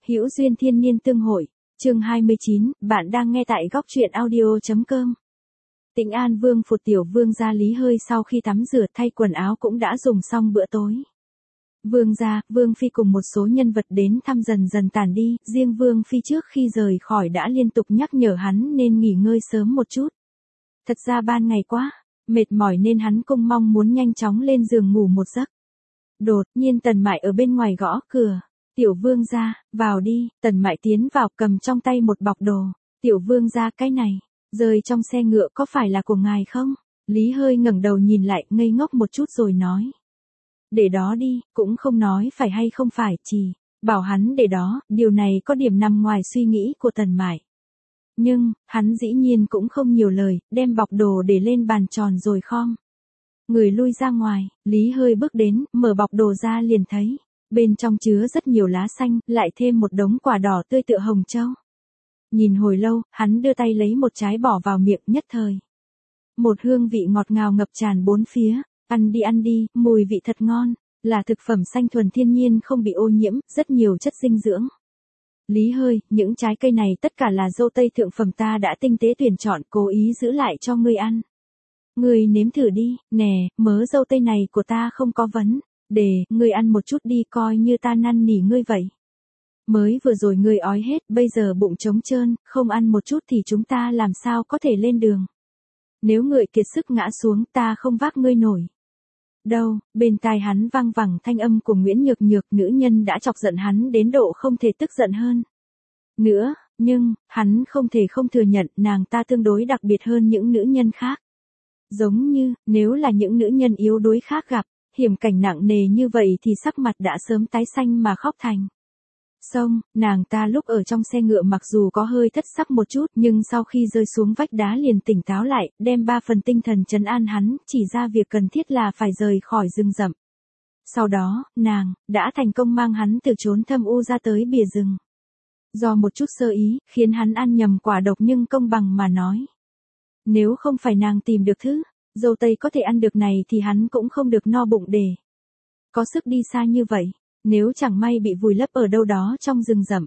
Hữu duyên thiên niên tương hội, chương 29, bạn đang nghe tại góc truyện audio.com. Tĩnh An Vương Phủ tiểu vương gia Lý Hơi sau khi tắm rửa thay quần áo cũng đã dùng xong bữa tối. Vương gia, Vương Phi cùng một số nhân vật đến thăm dần dần tản đi, riêng Vương Phi trước khi rời khỏi đã liên tục nhắc nhở hắn nên nghỉ ngơi sớm một chút. Thật ra ban ngày quá, mệt mỏi nên hắn cũng mong muốn nhanh chóng lên giường ngủ một giấc. Đột nhiên Tần Mại ở bên ngoài gõ cửa. Tiểu vương gia, vào đi. Tần Mại tiến vào cầm trong tay một bọc đồ. Tiểu vương gia, cái này, rơi trong xe ngựa có phải là của ngài không? Lý Hơi ngẩng đầu nhìn lại ngây ngốc một chút rồi nói. Để đó đi, cũng không nói phải hay không phải, chỉ bảo hắn để đó, điều này có điểm nằm ngoài suy nghĩ của Tần Mại. Nhưng, hắn dĩ nhiên cũng không nhiều lời, đem bọc đồ để lên bàn tròn rồi khom người lui ra ngoài. Lý Hơi bước đến, mở bọc đồ ra liền thấy bên trong chứa rất nhiều lá xanh, lại thêm một đống quả đỏ tươi tựa hồng châu. Nhìn hồi lâu, hắn đưa tay lấy một trái bỏ vào miệng, nhất thời một hương vị ngọt ngào ngập tràn bốn phía. Ăn đi, mùi vị thật ngon, là thực phẩm xanh thuần thiên nhiên không bị ô nhiễm, rất nhiều chất dinh dưỡng. Lý Hơi, những trái cây này tất cả là dâu tây thượng phẩm ta đã tinh tế tuyển chọn, cố ý giữ lại cho ngươi ăn. Ngươi nếm thử đi, nè, mớ dâu tây này của ta không có vấn đề, ngươi ăn một chút đi, coi như ta năn nỉ ngươi vậy. Mới vừa rồi ngươi ói hết, bây giờ bụng trống trơn, không ăn một chút thì chúng ta làm sao có thể lên đường. Nếu ngươi kiệt sức ngã xuống, ta không vác ngươi nổi. Đâu, bên tai hắn vang vẳng thanh âm của Nguyễn Nhược Nhược, nữ nhân đã chọc giận hắn đến độ không thể tức giận hơn nữa, nhưng, hắn không thể không thừa nhận nàng ta tương đối đặc biệt hơn những nữ nhân khác. Giống như, nếu là những nữ nhân yếu đuối khác gặp hiểm cảnh nặng nề như vậy thì sắc mặt đã sớm tái xanh mà khóc thành sông. Nàng ta lúc ở trong xe ngựa mặc dù có hơi thất sắc một chút, nhưng sau khi rơi xuống vách đá liền tỉnh táo lại, đem 3 phần tinh thần trấn an hắn, chỉ ra việc cần thiết là phải rời khỏi rừng rậm. Sau đó, nàng đã thành công mang hắn từ chốn thâm u ra tới bìa rừng. Do một chút sơ ý, khiến hắn ăn nhầm quả độc, nhưng công bằng mà nói, nếu không phải nàng tìm được thứ dâu tây có thể ăn được này thì hắn cũng không được no bụng để có sức đi xa như vậy. Nếu chẳng may bị vùi lấp ở đâu đó trong rừng rậm,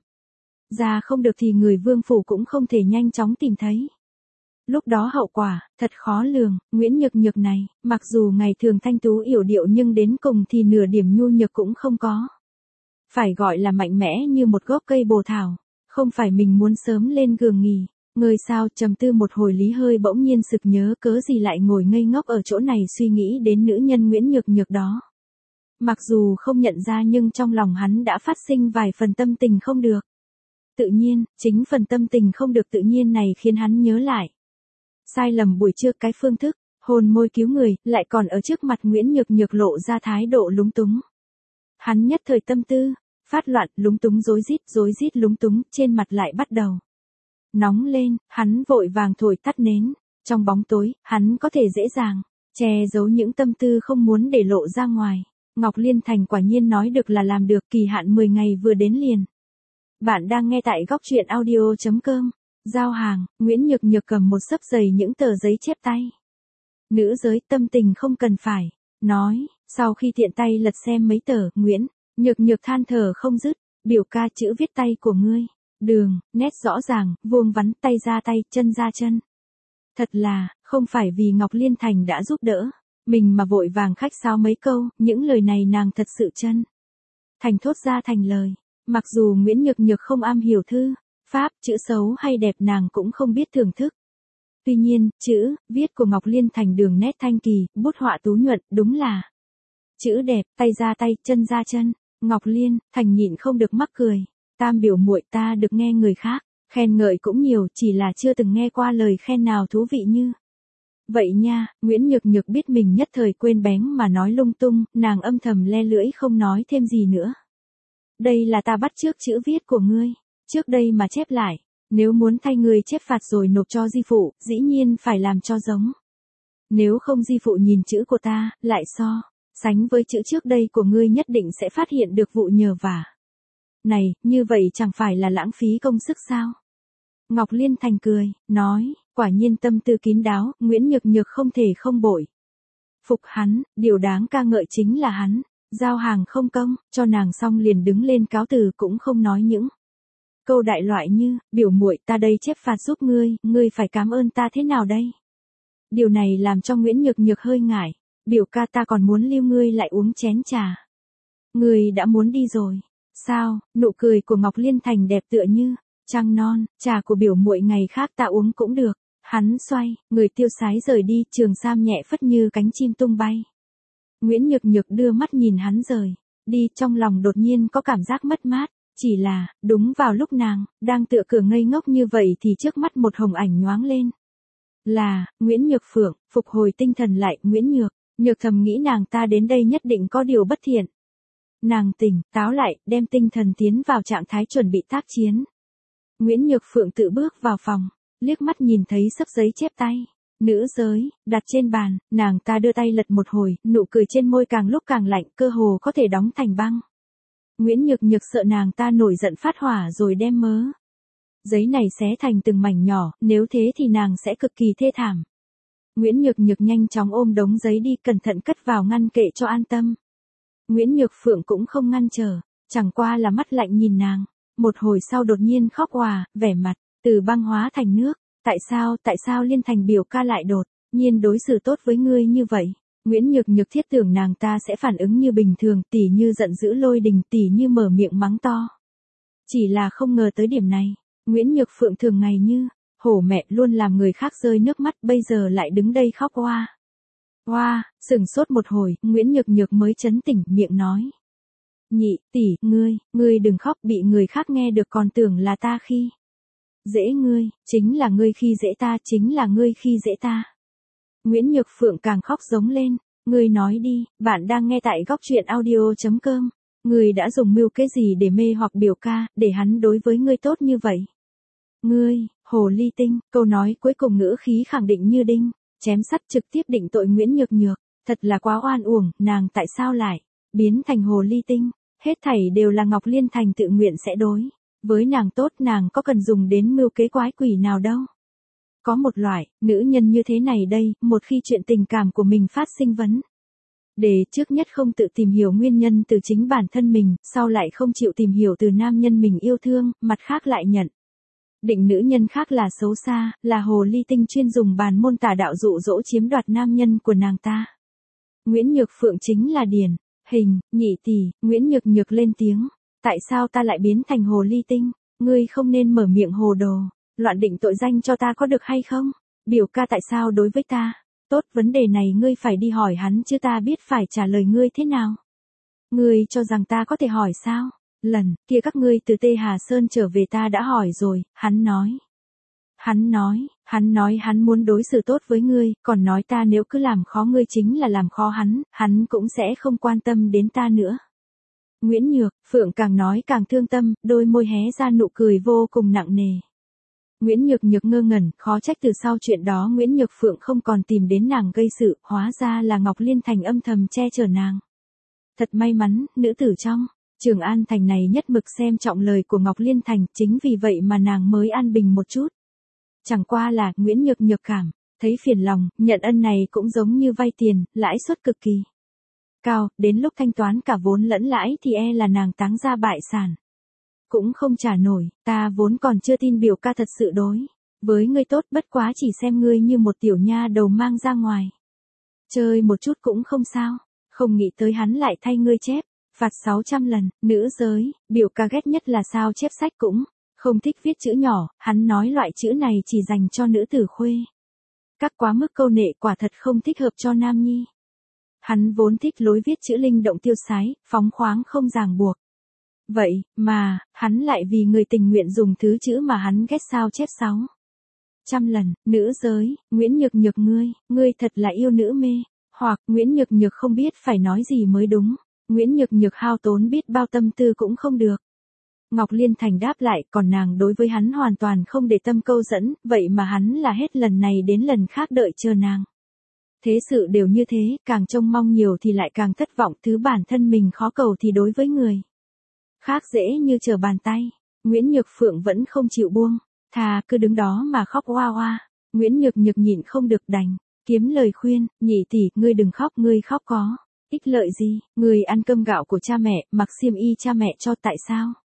ra không được thì người Vương Phủ cũng không thể nhanh chóng tìm thấy. Lúc đó hậu quả thật khó lường. Nguyễn Nhược Nhược này, mặc dù ngày thường thanh tú yểu điệu nhưng đến cùng thì nửa điểm nhu nhược cũng không có. Phải gọi là mạnh mẽ như một gốc cây bồ thảo. Không phải mình muốn sớm lên giường nghỉ ngơi sao? Trầm tư một hồi, Lý Hơi bỗng nhiên sực nhớ cớ gì lại ngồi ngây ngốc ở chỗ này suy nghĩ đến nữ nhân Nguyễn Nhược Nhược đó. Mặc dù không nhận ra nhưng trong lòng hắn đã phát sinh vài phần tâm tình không được tự nhiên. Chính phần tâm tình không được tự nhiên này khiến hắn nhớ lại sai lầm buổi trưa, cái phương thức hôn môi cứu người, lại còn ở trước mặt Nguyễn Nhược Nhược lộ ra thái độ lúng túng. Hắn nhất thời tâm tư phát loạn, lúng túng rối rít lúng túng, trên mặt lại bắt đầu nóng lên. Hắn vội vàng thổi tắt nến. Trong bóng tối, hắn có thể dễ dàng che giấu những tâm tư không muốn để lộ ra ngoài. Ngọc Liên Thành quả nhiên nói được là làm được, kỳ hạn 10 ngày vừa đến liền. Bạn đang nghe tại góc truyện audio.com. Giao hàng, Nguyễn Nhược Nhược cầm một xấp dày những tờ giấy chép tay. Nữ giới, tâm tình không cần phải nói. Sau khi tiện tay lật xem mấy tờ, Nguyễn Nhược Nhược than thở không dứt. Biểu ca, chữ viết tay của ngươi, đường nét rõ ràng, vuông vắn, tay ra tay, chân ra chân. Thật là, không phải vì Ngọc Liên Thành đã giúp đỡ mình mà vội vàng khách sáo mấy câu, những lời này nàng thật sự chân thành thốt ra thành lời. Mặc dù Nguyễn Nhược Nhược không am hiểu thư pháp, chữ xấu hay đẹp nàng cũng không biết thưởng thức. Tuy nhiên, chữ viết của Ngọc Liên Thành đường nét thanh kỳ, bút họa tú nhuận, đúng là chữ đẹp, tay ra tay, chân ra chân. Ngọc Liên Thành nhịn không được mắc cười. Tam biểu muội, ta được nghe người khác khen ngợi cũng nhiều, chỉ là chưa từng nghe qua lời khen nào thú vị như vậy nha. Nguyễn Nhược Nhược biết mình nhất thời quên bén mà nói lung tung, nàng âm thầm le lưỡi không nói thêm gì nữa. Đây là ta bắt chước chữ viết của ngươi trước đây mà chép lại. Nếu muốn thay ngươi chép phạt rồi nộp cho di phụ, dĩ nhiên phải làm cho giống. Nếu không di phụ nhìn chữ của ta, lại so sánh với chữ trước đây của ngươi, nhất định sẽ phát hiện được vụ nhờ vả này, như vậy chẳng phải là lãng phí công sức sao? Ngọc Liên Thành cười, nói, quả nhiên tâm tư kín đáo, Nguyễn Nhược Nhược không thể không bội phục hắn. Điều đáng ca ngợi chính là hắn giao hàng không công cho nàng xong liền đứng lên cáo từ, cũng không nói những câu đại loại như, biểu muội ta đây chép phạt giúp ngươi phải cảm ơn ta thế nào đây? Điều này làm cho Nguyễn Nhược Nhược hơi ngại, biểu ca ta còn muốn lưu ngươi lại uống chén trà. Ngươi đã muốn đi rồi. Sao? Nụ cười của Ngọc Liên Thành đẹp tựa như trăng non, trà của biểu muội ngày khác ta uống cũng được. Hắn xoay, người tiêu sái rời đi, trường sam nhẹ phất như cánh chim tung bay. Nguyễn Nhược Nhược đưa mắt nhìn hắn rời đi, trong lòng đột nhiên có cảm giác mất mát, chỉ là, đúng vào lúc nàng đang tựa cửa ngây ngốc như vậy thì trước mắt một hồng ảnh nhoáng lên. Là Nguyễn Nhược Phượng. Phục hồi tinh thần lại, Nguyễn Nhược Nhược thầm nghĩ nàng ta đến đây nhất định có điều bất thiện. Nàng tỉnh táo lại, đem tinh thần tiến vào trạng thái chuẩn bị tác chiến. Nguyễn Nhược Phượng tự bước vào phòng, liếc mắt nhìn thấy xấp giấy chép tay nữ giới đặt trên bàn, nàng ta đưa tay lật một hồi, nụ cười trên môi càng lúc càng lạnh, cơ hồ có thể đóng thành băng. Nguyễn Nhược Nhược sợ nàng ta nổi giận phát hỏa rồi đem mớ giấy này xé thành từng mảnh nhỏ, nếu thế thì nàng sẽ cực kỳ thê thảm. Nguyễn Nhược Nhược nhanh chóng ôm đống giấy đi, cẩn thận cất vào ngăn kệ cho an tâm. Nguyễn Nhược Phượng cũng không ngăn trở, chẳng qua là mắt lạnh nhìn nàng. Một hồi sau đột nhiên khóc òa, vẻ mặt từ băng hóa thành nước. Tại sao Liên Thành biểu ca lại đột nhiên đối xử tốt với ngươi như vậy? Nguyễn Nhược Nhược thiết tưởng nàng ta sẽ phản ứng như bình thường, tỉ như giận dữ lôi đình, tỉ như mở miệng mắng to. Chỉ là không ngờ tới điểm này, Nguyễn Nhược Phượng thường ngày như hổ mẹ luôn làm người khác rơi nước mắt, bây giờ lại đứng đây khóc oa. Oa, sửng sốt một hồi, Nguyễn Nhược Nhược mới chấn tỉnh, miệng nói. Nhị tỷ, ngươi đừng khóc, bị người khác nghe được còn tưởng là ta khi dễ ngươi, chính là ngươi khi dễ ta, chính là ngươi khi dễ ta. Nguyễn Nhược Phượng càng khóc giống lên, ngươi nói đi, bạn đang nghe tại góc truyện audio.com, ngươi đã dùng mưu kế gì để mê hoặc biểu ca, để hắn đối với ngươi tốt như vậy? Ngươi, hồ ly tinh, câu nói cuối cùng ngữ khí khẳng định như đinh, chém sắt trực tiếp định tội Nguyễn Nhược Nhược, thật là quá oan uổng, nàng tại sao lại biến thành hồ ly tinh, hết thảy đều là Ngọc Liên Thành tự nguyện sẽ đối với nàng tốt, nàng có cần dùng đến mưu kế quái quỷ nào đâu. Có một loại nữ nhân như thế này đây, một khi chuyện tình cảm của mình phát sinh vấn đề, trước nhất không tự tìm hiểu nguyên nhân từ chính bản thân mình, sau lại không chịu tìm hiểu từ nam nhân mình yêu thương, mặt khác lại nhận định nữ nhân khác là xấu xa, là hồ ly tinh chuyên dùng bàn môn tà đạo dụ dỗ chiếm đoạt nam nhân của nàng ta. Nguyễn Nhược Phượng chính là điển hình. Nhị tỷ, Nguyễn Nhược Nhược lên tiếng. Tại sao ta lại biến thành hồ ly tinh? Ngươi không nên mở miệng hồ đồ, loạn định tội danh cho ta có được hay không? Biểu ca tại sao đối với ta? Tốt, vấn đề này ngươi phải đi hỏi hắn chứ ta biết phải trả lời ngươi thế nào. Ngươi cho rằng ta có thể hỏi sao? Lần kia các ngươi từ Tê Hà Sơn trở về ta đã hỏi rồi, hắn nói hắn muốn đối xử tốt với ngươi, còn nói ta nếu cứ làm khó ngươi chính là làm khó hắn cũng sẽ không quan tâm đến ta nữa. Nguyễn Nhược Phượng càng nói càng thương tâm, đôi môi hé ra nụ cười vô cùng nặng nề. Nguyễn Nhược Nhược ngơ ngẩn, khó trách từ sau chuyện đó Nguyễn Nhược Phượng không còn tìm đến nàng gây sự, hóa ra là Ngọc Liên Thành âm thầm che chở nàng. Thật may mắn, nữ tử trong Trường An Thành này nhất mực xem trọng lời của Ngọc Liên Thành, chính vì vậy mà nàng mới an bình một chút. Chẳng qua là Nguyễn Nhược Nhược cảm thấy phiền lòng, nhận ân này cũng giống như vay tiền, lãi suất cực kỳ cao, đến lúc thanh toán cả vốn lẫn lãi thì là nàng táng ra bại sản. Cũng không trả nổi, ta vốn còn chưa tin biểu ca thật sự đối với ngươi tốt, bất quá chỉ xem ngươi như một tiểu nha đầu mang ra ngoài chơi một chút cũng không sao, không nghĩ tới hắn lại thay ngươi chép phạt 600 lần. Nữ giới, biểu ca ghét nhất là sao chép sách cũng không thích viết chữ nhỏ, hắn nói loại chữ này chỉ dành cho nữ tử khuê các, quá mức câu nệ, quả thật không thích hợp cho nam nhi. Hắn vốn thích lối viết chữ linh động tiêu sái, phóng khoáng không ràng buộc. Vậy mà, hắn lại vì người tình nguyện dùng thứ chữ mà hắn ghét sao chép 600 lần. Nữ giới, Nguyễn Nhược Nhược ngươi thật là yêu nữ mê. Hoặc, Nguyễn Nhược Nhược không biết phải nói gì mới đúng. Nguyễn Nhược Nhược hao tốn biết bao tâm tư cũng không được. Ngọc Liên Thành đáp lại, còn nàng đối với hắn hoàn toàn không để tâm câu dẫn, vậy mà hắn là hết lần này đến lần khác đợi chờ nàng. Thế sự đều như thế, càng trông mong nhiều thì lại càng thất vọng, thứ bản thân mình khó cầu thì đối với người khác dễ như trở bàn tay. Nguyễn Nhược Phượng vẫn không chịu buông, thà cứ đứng đó mà khóc oa oa. Nguyễn Nhược Nhược nhịn không được đành kiếm lời khuyên, nhị tỷ, ngươi đừng khóc, ngươi khóc có ích lợi gì, ngươi ăn cơm gạo của cha mẹ, mặc xiêm y cha mẹ cho, tại sao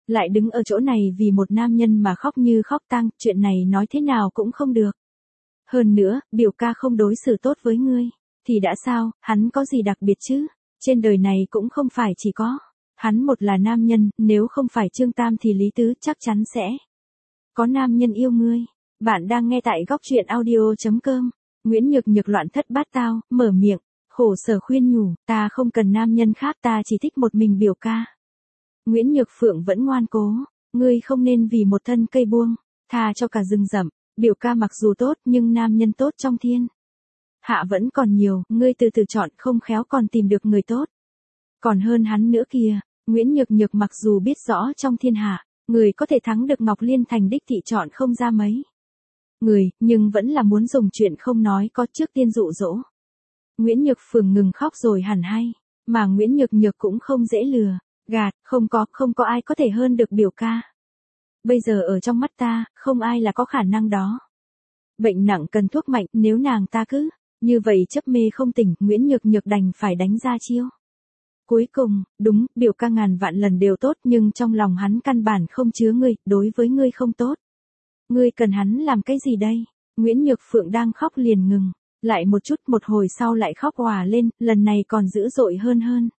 Lại đứng ở chỗ này vì một nam nhân mà khóc như khóc tang, chuyện này nói thế nào cũng không được. Hơn nữa, biểu ca không đối xử tốt với ngươi, thì đã sao, hắn có gì đặc biệt chứ? Trên đời này cũng không phải chỉ có hắn một là nam nhân, nếu không phải Trương Tam thì Lý Tứ chắc chắn sẽ có nam nhân yêu ngươi. Bạn đang nghe tại góc truyện audio.com. Nguyễn Nhược Nhược loạn thất bát tao, mở miệng, khổ sở khuyên nhủ, ta không cần nam nhân khác, ta chỉ thích một mình biểu ca. Nguyễn Nhược Phượng vẫn ngoan cố, ngươi không nên vì một thân cây buông, tha cho cả rừng rậm, biểu ca mặc dù tốt nhưng nam nhân tốt trong thiên hạ vẫn còn nhiều, ngươi từ từ chọn, không khéo còn tìm được người tốt. Còn hơn hắn nữa kìa, Nguyễn Nhược Nhược mặc dù biết rõ trong thiên hạ, người có thể thắng được Ngọc Liên Thành đích thị chọn không ra mấy người, nhưng vẫn là muốn dùng chuyện không nói có trước tiên dụ dỗ. Nguyễn Nhược Phượng ngừng khóc rồi hẳn hay, mà Nguyễn Nhược Nhược cũng không dễ lừa, gạt, không có ai có thể hơn được biểu ca. Bây giờ ở trong mắt ta, không ai là có khả năng đó. Bệnh nặng cần thuốc mạnh, nếu nàng ta cứ như vậy chấp mê không tỉnh, Nguyễn Nhược Nhược đành phải đánh ra chiêu. Cuối cùng, đúng, biểu ca ngàn vạn lần đều tốt nhưng trong lòng hắn căn bản không chứa ngươi, đối với ngươi không tốt. Ngươi cần hắn làm cái gì đây? Nguyễn Nhược Phượng đang khóc liền ngừng, lại một chút, một hồi sau lại khóc òa lên, lần này còn dữ dội hơn.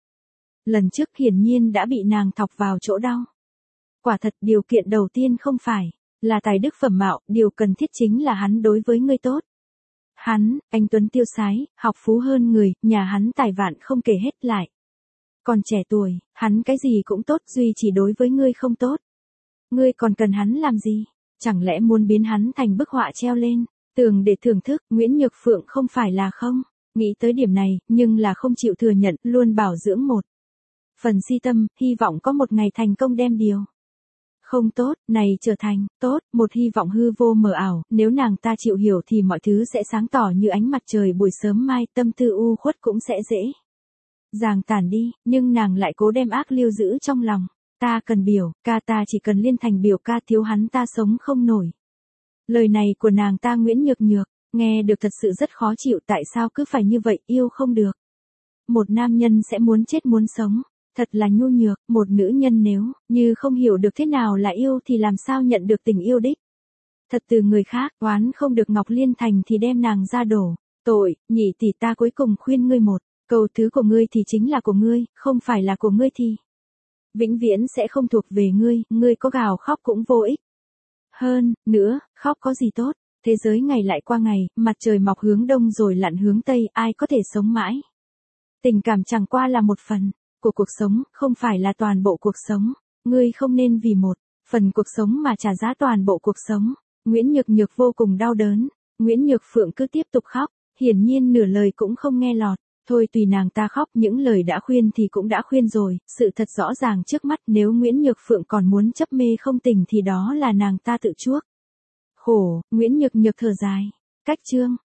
Lần trước hiển nhiên đã bị nàng thọc vào chỗ đau. Quả thật điều kiện đầu tiên không phải là tài đức phẩm mạo, điều cần thiết chính là hắn đối với ngươi tốt. Hắn, anh tuấn tiêu sái, học phú hơn người, nhà hắn tài vạn không kể hết lại. Còn trẻ tuổi, hắn cái gì cũng tốt, duy chỉ đối với ngươi không tốt. Ngươi còn cần hắn làm gì? Chẳng lẽ muốn biến hắn thành bức họa treo lên tường để thưởng thức? Nguyễn Nhược Phượng không phải là không nghĩ tới điểm này, nhưng là không chịu thừa nhận, luôn bảo dưỡng một phần si tâm, hy vọng có một ngày thành công đem điều không tốt này trở thành tốt, một hy vọng hư vô mờ ảo, nếu nàng ta chịu hiểu thì mọi thứ sẽ sáng tỏ như ánh mặt trời buổi sớm mai, tâm tư u khuất cũng sẽ dễ dàng tản đi, nhưng nàng lại cố đem ác lưu giữ trong lòng. Ta cần biểu ca, ta chỉ cần Liên Thành biểu ca, thiếu hắn ta sống không nổi. Lời này của nàng ta Nguyễn Nhược Nhược, nghe được thật sự rất khó chịu, tại sao cứ phải như vậy, yêu không được. Một nam nhân sẽ muốn chết muốn sống, thật là nhu nhược, một nữ nhân nếu như không hiểu được thế nào là yêu thì làm sao nhận được tình yêu đích. Thật từ người khác, oán không được Ngọc Liên Thành thì đem nàng ra đổ tội, nhị tỷ ta cuối cùng khuyên ngươi một câu, thứ của ngươi thì chính là của ngươi, không phải là của ngươi thì vĩnh viễn sẽ không thuộc về ngươi, ngươi có gào khóc cũng vô ích. Hơn nữa, khóc có gì tốt, thế giới ngày lại qua ngày, mặt trời mọc hướng đông rồi lặn hướng tây, ai có thể sống mãi. Tình cảm chẳng qua là một phần của cuộc sống, không phải là toàn bộ cuộc sống, ngươi không nên vì một phần cuộc sống mà trả giá toàn bộ cuộc sống. Nguyễn Nhược Nhược vô cùng đau đớn, Nguyễn Nhược Phượng cứ tiếp tục khóc, hiển nhiên nửa lời cũng không nghe lọt. Thôi tùy nàng ta khóc, những lời đã khuyên thì cũng đã khuyên rồi, sự thật rõ ràng trước mắt, nếu Nguyễn Nhược Phượng còn muốn chấp mê không tỉnh thì đó là nàng ta tự chuốc khổ. Nguyễn Nhược Nhược thở dài, cách chương